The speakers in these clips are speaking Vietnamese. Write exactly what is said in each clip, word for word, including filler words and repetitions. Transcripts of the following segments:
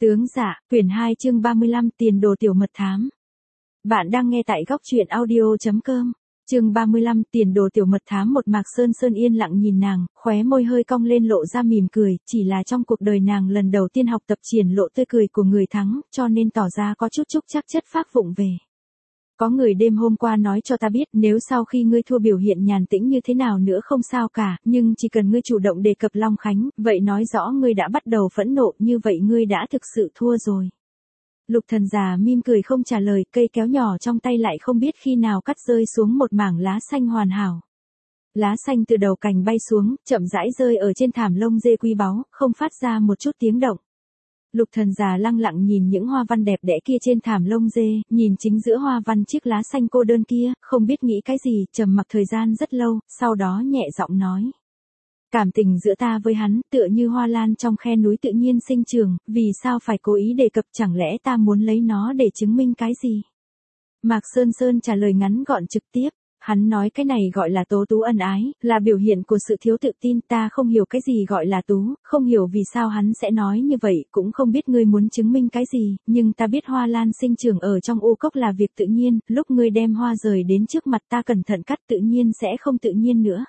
Tướng dạ, quyển hai chương ba mươi lăm tiền đồ tiểu mật thám. Bạn đang nghe tại góc truyện audio.com. Chương ba mươi lăm tiền đồ tiểu mật thám. Một Mạc Sơn Sơn yên lặng nhìn nàng, khóe môi hơi cong lên lộ ra mỉm cười, chỉ là trong cuộc đời nàng lần đầu tiên học tập triển lộ tươi cười của người thắng, cho nên tỏ ra có chút chút chắc chất phác vụng về. Có người đêm hôm qua nói cho ta biết nếu sau khi ngươi thua biểu hiện nhàn tĩnh như thế nào nữa không sao cả, nhưng chỉ cần ngươi chủ động đề cập Long Khánh, vậy nói rõ ngươi đã bắt đầu phẫn nộ, như vậy ngươi đã thực sự thua rồi. Lục Thần già mỉm cười không trả lời, cây kéo nhỏ trong tay lại không biết khi nào cắt rơi xuống một mảng lá xanh hoàn hảo. Lá xanh từ đầu cành bay xuống, chậm rãi rơi ở trên thảm lông dê quý báu, không phát ra một chút tiếng động. Lục Thần già lăng lặng nhìn những hoa văn đẹp đẽ kia trên thảm lông dê, nhìn chính giữa hoa văn chiếc lá xanh cô đơn kia, không biết nghĩ cái gì, trầm mặc thời gian rất lâu, sau đó nhẹ giọng nói. Cảm tình giữa ta với hắn, tựa như hoa lan trong khe núi tự nhiên sinh trưởng, vì sao phải cố ý đề cập, chẳng lẽ ta muốn lấy nó để chứng minh cái gì? Mạc Sơn Sơn trả lời ngắn gọn trực tiếp. Hắn nói cái này gọi là tố tú ân ái, là biểu hiện của sự thiếu tự tin, ta không hiểu cái gì gọi là tú, không hiểu vì sao hắn sẽ nói như vậy, cũng không biết ngươi muốn chứng minh cái gì, nhưng ta biết hoa lan sinh trưởng ở trong u cốc là việc tự nhiên, lúc ngươi đem hoa rời đến trước mặt ta cẩn thận cắt tự nhiên sẽ không tự nhiên nữa.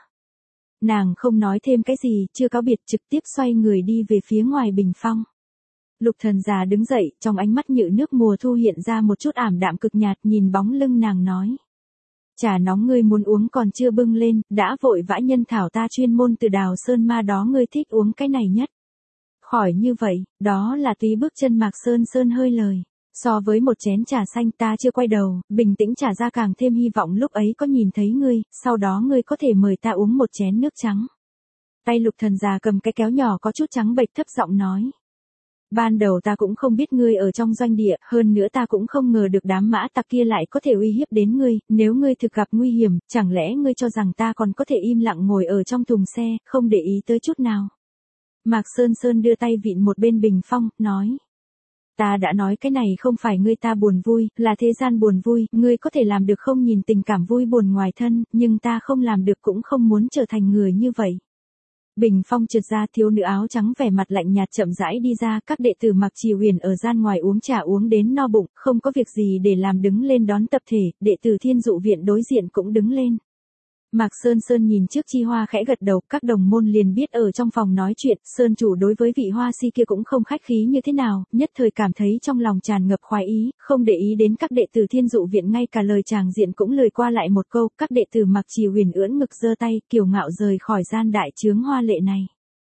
Nàng không nói thêm cái gì, chưa cáo biệt trực tiếp xoay người đi về phía ngoài bình phong. Lục Thần già đứng dậy, trong ánh mắt như nước mùa thu hiện ra một chút ảm đạm cực nhạt, nhìn bóng lưng nàng nói. Trà nóng ngươi muốn uống còn chưa bưng lên, đã vội vã nhân thảo ta chuyên môn từ Đào Sơn Ma đó, ngươi thích uống cái này nhất. Khỏi như vậy, đó là tùy bước chân. Mạc Sơn Sơn hơi lời. So với một chén trà xanh ta chưa quay đầu, bình tĩnh trả ra càng thêm hy vọng lúc ấy có nhìn thấy ngươi, sau đó ngươi có thể mời ta uống một chén nước trắng. Tay Lục Thần già cầm cái kéo nhỏ có chút trắng bệch, thấp giọng nói. Ban đầu ta cũng không biết ngươi ở trong doanh địa, hơn nữa ta cũng không ngờ được đám mã tặc kia lại có thể uy hiếp đến ngươi, nếu ngươi thực gặp nguy hiểm, chẳng lẽ ngươi cho rằng ta còn có thể im lặng ngồi ở trong thùng xe, không để ý tới chút nào. Mạc Sơn Sơn đưa tay vịn một bên bình phong, nói. Ta đã nói cái này không phải ngươi ta buồn vui, là thế gian buồn vui, ngươi có thể làm được không nhìn tình cảm vui buồn ngoài thân, nhưng ta không làm được cũng không muốn trở thành người như vậy. Bình phong trượt ra, thiếu nữ áo trắng vẻ mặt lạnh nhạt chậm rãi đi ra, các đệ tử Mạc Trì Huyền ở gian ngoài uống trà uống đến no bụng, không có việc gì để làm đứng lên đón tập thể, đệ tử Thiên Dụ viện đối diện cũng đứng lên. Mạc Sơn Sơn nhìn trước Chi Hoa khẽ gật đầu, các đồng môn liền biết ở trong phòng nói chuyện, Sơn chủ đối với vị hoa si kia cũng không khách khí như thế nào, nhất thời cảm thấy trong lòng tràn ngập khoái ý, không để ý đến các đệ tử Thiên Dụ viện, ngay cả lời tràng diện cũng lười qua lại một câu, các đệ tử Mạc Trì Huyền ưỡn ngực giơ tay, kiêu ngạo rời khỏi gian đại chướng hoa lệ này.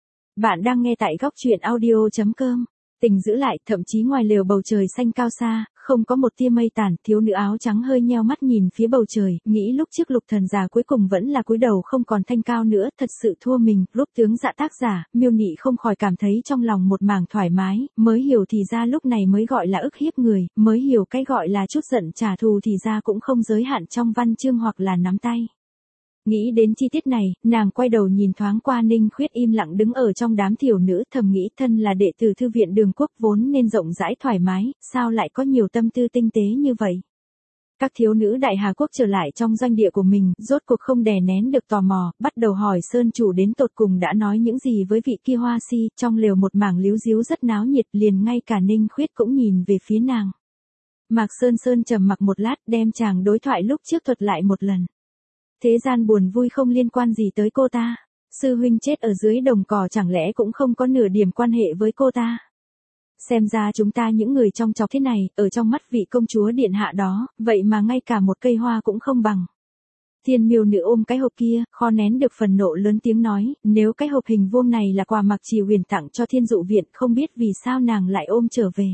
Bạn đang nghe tại góc truyện audio.com. Tình giữ lại, thậm chí ngoài lều bầu trời xanh cao xa, không có một tia mây tàn, thiếu nữ áo trắng hơi nheo mắt nhìn phía bầu trời, nghĩ lúc trước Lục Thần già cuối cùng vẫn là cúi đầu không còn thanh cao nữa, thật sự thua mình. Lúc tướng dạ tác giả, Miêu Nị không khỏi cảm thấy trong lòng một mảng thoải mái, mới hiểu thì ra lúc này mới gọi là ức hiếp người, mới hiểu cái gọi là chút giận trả thù thì ra cũng không giới hạn trong văn chương hoặc là nắm tay. Nghĩ đến chi tiết này, nàng quay đầu nhìn thoáng qua Ninh Khuyết im lặng đứng ở trong đám tiểu nữ, thầm nghĩ thân là đệ tử thư viện Đường Quốc vốn nên rộng rãi thoải mái, sao lại có nhiều tâm tư tinh tế như vậy. Các thiếu nữ Đại Hà Quốc trở lại trong doanh địa của mình, rốt cuộc không đè nén được tò mò, bắt đầu hỏi Sơn chủ đến tột cùng đã nói những gì với vị kia hoa si, trong lều một mảng líu díu rất náo nhiệt, liền ngay cả Ninh Khuyết cũng nhìn về phía nàng. Mạc Sơn Sơn trầm mặc một lát, đem chàng đối thoại lúc trước thuật lại một lần. Thế gian buồn vui không liên quan gì tới cô ta. Sư huynh chết ở dưới đồng cỏ chẳng lẽ cũng không có nửa điểm quan hệ với cô ta. Xem ra chúng ta những người trong chọc thế này, ở trong mắt vị công chúa điện hạ đó, vậy mà ngay cả một cây hoa cũng không bằng. Thiên Miêu nữ ôm cái hộp kia, kho nén được phần nộ lớn tiếng nói, nếu cái hộp hình vuông này là quà Mạc Trì Huyền tặng cho Thiên Dụ viện, không biết vì sao nàng lại ôm trở về.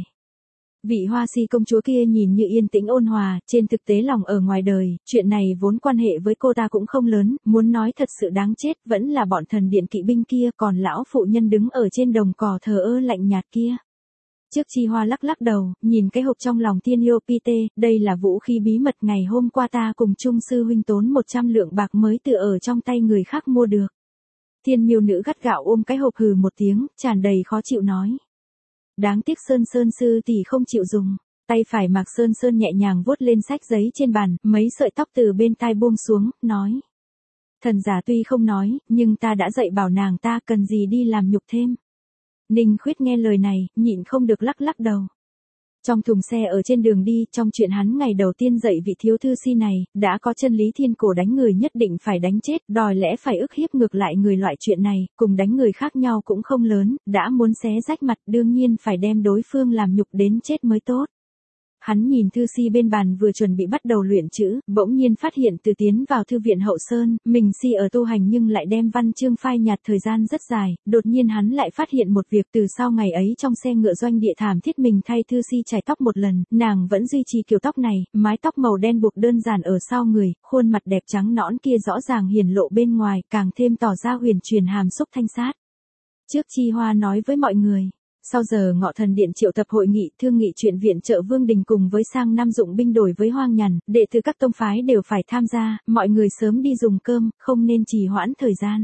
Vị hoa si công chúa kia nhìn như yên tĩnh ôn hòa, trên thực tế lòng ở ngoài đời, chuyện này vốn quan hệ với cô ta cũng không lớn, muốn nói thật sự đáng chết vẫn là bọn thần điện kỵ binh kia, còn lão phụ nhân đứng ở trên đồng cỏ thờ ơ lạnh nhạt kia. Trước Chi Hoa lắc lắc đầu, nhìn cái hộp trong lòng Thiên Yêu Pite, đây là vũ khí bí mật ngày hôm qua ta cùng Trung sư huynh tốn một trăm lượng bạc mới tự ở trong tay người khác mua được. Thiên Miêu nữ gắt gạo ôm cái hộp hừ một tiếng, tràn đầy khó chịu nói. Đáng tiếc Sơn Sơn sư tỷ không chịu dùng. Tay phải Mạc Sơn Sơn nhẹ nhàng vuốt lên sách giấy trên bàn, mấy sợi tóc từ bên tai buông xuống, nói. Thần giả tuy không nói, nhưng ta đã dạy bảo nàng ta cần gì đi làm nhục thêm. Ninh Khuyết nghe lời này, nhịn không được lắc lắc đầu. Trong thùng xe ở trên đường đi, trong chuyện hắn ngày đầu tiên dạy vị thiếu thư si này, đã có chân lý thiên cổ đánh người nhất định phải đánh chết, đòi lẽ phải ức hiếp ngược lại người loại chuyện này, cùng đánh người khác nhau cũng không lớn, đã muốn xé rách mặt đương nhiên phải đem đối phương làm nhục đến chết mới tốt. Hắn nhìn thư si bên bàn vừa chuẩn bị bắt đầu luyện chữ, bỗng nhiên phát hiện từ tiến vào thư viện hậu sơn, mình si ở tu hành nhưng lại đem văn chương phai nhạt thời gian rất dài, đột nhiên hắn lại phát hiện một việc từ sau ngày ấy trong xe ngựa doanh địa thảm thiết mình thay thư si chải tóc một lần, nàng vẫn duy trì kiểu tóc này, mái tóc màu đen buộc đơn giản ở sau người, khuôn mặt đẹp trắng nõn kia rõ ràng hiển lộ bên ngoài, càng thêm tỏ ra huyền truyền hàm xúc thanh sát. Trước Chi Hoa nói với mọi người. Sau giờ Ngọ Thần Điện triệu tập hội nghị thương nghị chuyện viện trợ Vương Đình cùng với sang năm dụng binh đổi với Hoang Nhàn, đệ tử các tông phái đều phải tham gia, mọi người sớm đi dùng cơm, không nên trì hoãn thời gian.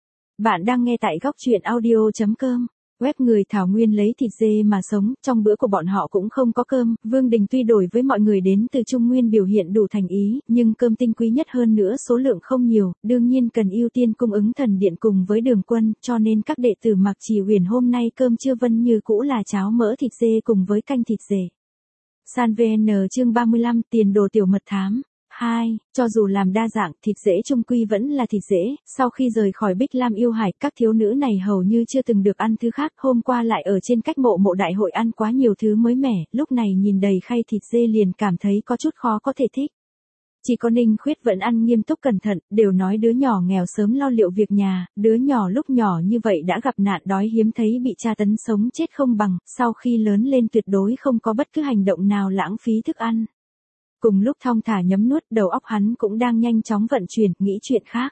Bạn đang nghe tại góc truyện audio chấm com. Web người Thảo Nguyên lấy thịt dê mà sống, trong bữa của bọn họ cũng không có cơm, Vương Đình tuy đổi với mọi người đến từ Trung Nguyên biểu hiện đủ thành ý, nhưng cơm tinh quý nhất hơn nữa số lượng không nhiều, đương nhiên cần ưu tiên cung ứng thần điện cùng với Đường Quân, cho nên các đệ tử Mạc Chỉ Huyền hôm nay cơm trưa vẫn như cũ là cháo mỡ thịt dê cùng với canh thịt dê. San vê en chương ba mươi lăm tiền đồ tiểu mật thám. hai. Cho dù làm đa dạng, thịt dễ chung quy vẫn là thịt dễ, sau khi rời khỏi Bích Lam yêu hải, các thiếu nữ này hầu như chưa từng được ăn thứ khác, hôm qua lại ở trên cách mộ mộ đại hội ăn quá nhiều thứ mới mẻ, lúc này nhìn đầy khay thịt dê liền cảm thấy có chút khó có thể thích. Chỉ có Ninh Khuyết vẫn ăn nghiêm túc cẩn thận, đều nói đứa nhỏ nghèo sớm lo liệu việc nhà, đứa nhỏ lúc nhỏ như vậy đã gặp nạn đói hiếm thấy bị tra tấn sống chết không bằng, sau khi lớn lên tuyệt đối không có bất cứ hành động nào lãng phí thức ăn. Cùng lúc thong thả nhấm nuốt, đầu óc hắn cũng đang nhanh chóng vận chuyển, nghĩ chuyện khác.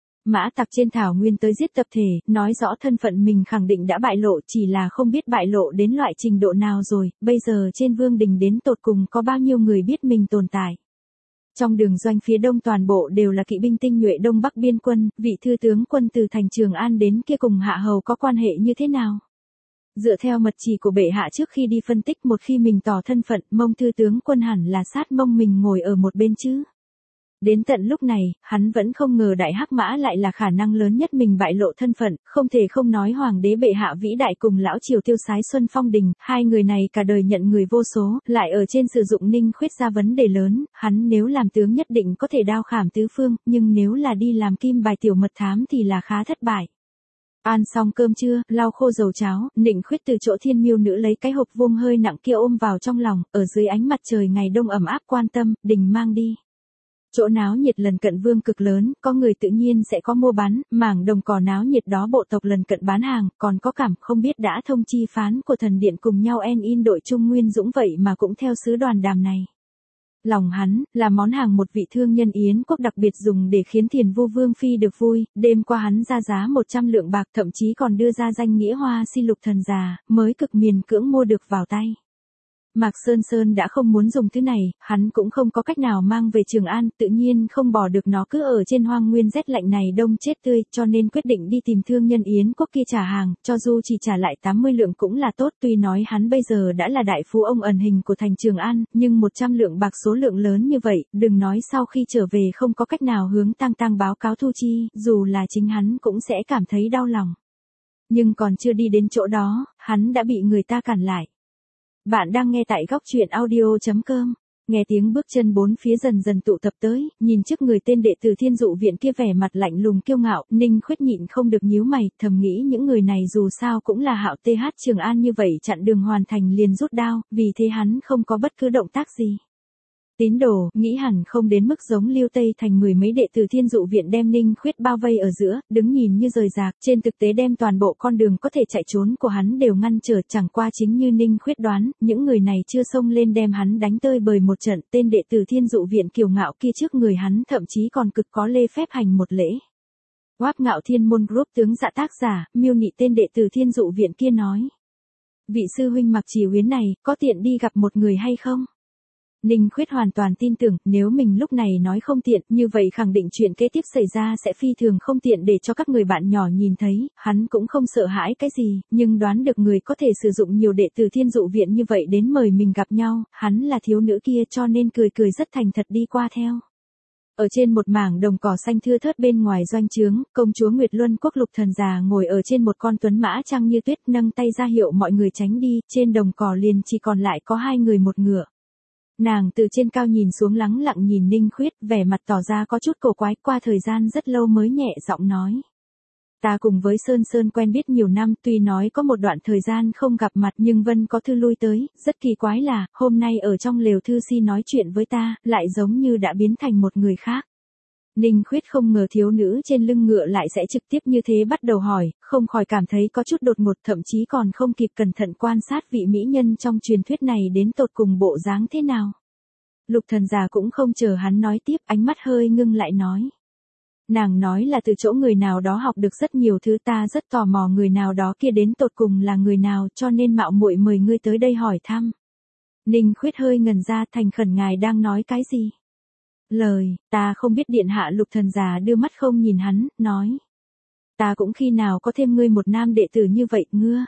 Mã Tặc trên thảo nguyên tới giết tập thể, nói rõ thân phận mình khẳng định đã bại lộ, chỉ là không biết bại lộ đến loại trình độ nào rồi, bây giờ trên Vương Đình đến tột cùng có bao nhiêu người biết mình tồn tại. Trong đường doanh phía đông toàn bộ đều là kỵ binh tinh nhuệ Đông Bắc biên quân, vị thư tướng quân từ thành Trường An đến kia cùng Hạ Hầu có quan hệ như thế nào? Dựa theo mật chỉ của bệ hạ trước khi đi phân tích, một khi mình tỏ thân phận, Mông thư tướng quân hẳn là sát Mông mình ngồi ở một bên chứ. Đến tận lúc này, hắn vẫn không ngờ Đại Hắc Mã lại là khả năng lớn nhất mình bại lộ thân phận, không thể không nói hoàng đế bệ hạ vĩ đại cùng lão Triều Tiêu Sái Xuân Phong Đình, hai người này cả đời nhận người vô số, lại ở trên sử dụng Ninh Khuyết ra vấn đề lớn, hắn nếu làm tướng nhất định có thể đao khảm tứ phương, nhưng nếu là đi làm kim bài tiểu mật thám thì là khá thất bại. Ăn xong cơm trưa, lau khô dầu cháo, Ninh Khuyết từ chỗ Thiên Miêu nữ lấy cái hộp vuông hơi nặng kia ôm vào trong lòng, ở dưới ánh mặt trời ngày đông ẩm áp quan tâm, Đình mang đi. Chỗ náo nhiệt lần cận vương cực lớn, có người tự nhiên sẽ có mua bán, mảng đồng cỏ náo nhiệt đó bộ tộc lần cận bán hàng, còn có cảm không biết đã thông chi phán của thần điện cùng nhau en in đội Trung Nguyên Dũng vậy mà cũng theo sứ đoàn đàm này. Lòng hắn, là món hàng một vị thương nhân Yến quốc đặc biệt dùng để khiến Thiền Vu Vương Phi được vui, đêm qua hắn ra giá một trăm lượng bạc, thậm chí còn đưa ra danh nghĩa hoa si lục thần già, mới cực miền cưỡng mua được vào tay. Mạc Sơn Sơn đã không muốn dùng thứ này, hắn cũng không có cách nào mang về Trường An, tự nhiên không bỏ được nó cứ ở trên hoang nguyên rét lạnh này đông chết tươi, cho nên quyết định đi tìm thương nhân Yến quốc kia trả hàng, cho dù chỉ trả lại tám mươi lượng cũng là tốt, tuy nói hắn bây giờ đã là đại phú ông ẩn hình của thành Trường An, nhưng một trăm lượng bạc số lượng lớn như vậy, đừng nói sau khi trở về không có cách nào hướng Tang Tang báo cáo thu chi, dù là chính hắn cũng sẽ cảm thấy đau lòng. Nhưng còn chưa đi đến chỗ đó, hắn đã bị người ta cản lại. Bạn đang nghe tại góc truyện audio chấm com. Nghe tiếng bước chân bốn phía dần dần tụ tập tới, nhìn trước người tên đệ tử Thiên Dụ viện kia vẻ mặt lạnh lùng kiêu ngạo, Ninh Khuyết nhịn không được nhíu mày, thầm nghĩ những người này dù sao cũng là Hạo tê hát Trường An như vậy chặn đường hoàn thành liền rút đao, vì thế hắn không có bất cứ động tác gì. Tín đồ, nghĩ hẳn không đến mức giống Liêu Tây Thành mười mấy đệ tử Thiên Dụ viện đem Ninh Khuyết bao vây ở giữa, đứng nhìn như rời rạc, trên thực tế đem toàn bộ con đường có thể chạy trốn của hắn đều ngăn trở, chẳng qua chính như Ninh Khuyết đoán, những người này chưa xông lên đem hắn đánh tơi bời một trận, tên đệ tử Thiên Dụ viện kiêu ngạo kia trước người hắn thậm chí còn cực có lê phép hành một lễ. Hoắc Ngạo Thiên môn group tướng dạ tác giả, miêu nị tên đệ tử Thiên Dụ viện kia nói. Vị sư huynh Mạc Chỉ Huyến này, có tiện đi gặp một người hay không? Ninh Khuyết hoàn toàn tin tưởng, nếu mình lúc này nói không tiện, như vậy khẳng định chuyện kế tiếp xảy ra sẽ phi thường không tiện để cho các người bạn nhỏ nhìn thấy, hắn cũng không sợ hãi cái gì, nhưng đoán được người có thể sử dụng nhiều đệ tử Thiên Dụ viện như vậy đến mời mình gặp nhau, hắn là thiếu nữ kia cho nên cười cười rất thành thật đi qua theo. Ở trên một mảng đồng cỏ xanh thưa thớt bên ngoài doanh trướng, công chúa Nguyệt Luân Quốc Lục Thần già ngồi ở trên một con tuấn mã trăng như tuyết, nâng tay ra hiệu mọi người tránh đi, trên đồng cỏ liền chỉ còn lại có hai người một ngựa. Nàng từ trên cao nhìn xuống lắng lặng nhìn Ninh Khuyết, vẻ mặt tỏ ra có chút cổ quái, qua thời gian rất lâu mới nhẹ giọng nói. Ta cùng với Sơn Sơn quen biết nhiều năm, tuy nói có một đoạn thời gian không gặp mặt nhưng Vân có thư lui tới, rất kỳ quái là, hôm nay ở trong lều thư si nói chuyện với ta, lại giống như đã biến thành một người khác. Ninh Khuyết không ngờ thiếu nữ trên lưng ngựa lại sẽ trực tiếp như thế bắt đầu hỏi, không khỏi cảm thấy có chút đột ngột, thậm chí còn không kịp cẩn thận quan sát vị mỹ nhân trong truyền thuyết này đến tột cùng bộ dáng thế nào. Lục Thần già cũng không chờ hắn nói tiếp, ánh mắt hơi ngưng lại nói. Nàng nói là từ chỗ người nào đó học được rất nhiều thứ, ta rất tò mò người nào đó kia đến tột cùng là người nào, cho nên mạo muội mời ngươi tới đây hỏi thăm. Ninh Khuyết hơi ngần ra, thành khẩn, ngài đang nói cái gì? Lời, ta không biết điện hạ. Lục Thần già đưa mắt không nhìn hắn, nói. Ta cũng khi nào có thêm ngươi một nam đệ tử như vậy, ngưa.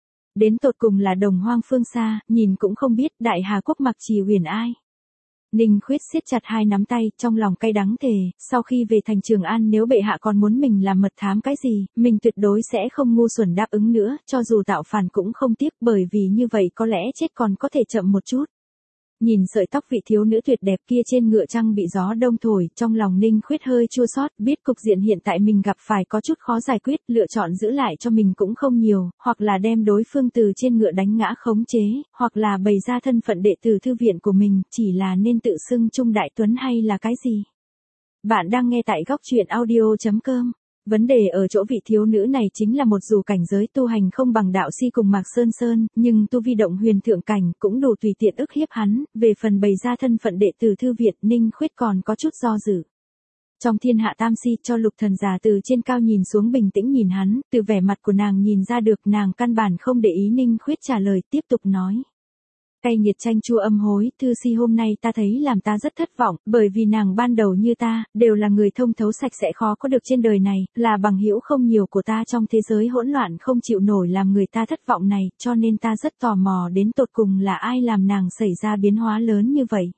Đến tột cùng là đồng hoang phương xa, nhìn cũng không biết Đại Hà Quốc Mặc Trì huyền ai. Ninh Khuyết siết chặt hai nắm tay, trong lòng cay đắng thề, sau khi về thành Trường An nếu bệ hạ còn muốn mình làm mật thám cái gì, mình tuyệt đối sẽ không ngu xuẩn đáp ứng nữa, cho dù tạo phản cũng không tiếc, bởi vì như vậy có lẽ chết còn có thể chậm một chút. Nhìn sợi tóc vị thiếu nữ tuyệt đẹp kia trên ngựa trăng bị gió đông thổi, trong lòng Ninh Khuyết hơi chua xót, biết cục diện hiện tại mình gặp phải có chút khó giải quyết, lựa chọn giữ lại cho mình cũng không nhiều, hoặc là đem đối phương từ trên ngựa đánh ngã khống chế, hoặc là bày ra thân phận đệ tử thư viện của mình, chỉ là nên tự xưng Trung Đại Tuấn hay là cái gì. Bạn đang nghe tại góc truyện audio chấm com. Vấn đề ở chỗ vị thiếu nữ này chính là một dù cảnh giới tu hành không bằng đạo si cùng Mạc Sơn Sơn, nhưng tu vi động huyền thượng cảnh cũng đủ tùy tiện ức hiếp hắn, về phần bày ra thân phận đệ tử thư viện, Ninh Khuyết còn có chút do dự. Trong thiên hạ tam si, cho Lục Thần già từ trên cao nhìn xuống bình tĩnh nhìn hắn, từ vẻ mặt của nàng nhìn ra được nàng căn bản không để ý Ninh Khuyết trả lời, tiếp tục nói. Cay nghiệt chanh chua âm hối, thư si hôm nay ta thấy làm ta rất thất vọng, bởi vì nàng ban đầu như ta, đều là người thông thấu sạch sẽ khó có được trên đời này, là bằng hữu không nhiều của ta trong thế giới hỗn loạn không chịu nổi làm người ta thất vọng này, cho nên ta rất tò mò đến tột cùng là ai làm nàng xảy ra biến hóa lớn như vậy.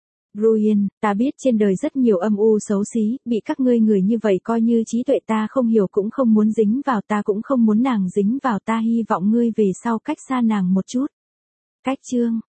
Ruin, ta biết trên đời rất nhiều âm u xấu xí, bị các ngươi người như vậy coi như trí tuệ ta không hiểu cũng không muốn dính vào, ta cũng không muốn nàng dính vào, ta hy vọng ngươi về sau cách xa nàng một chút. Cách chương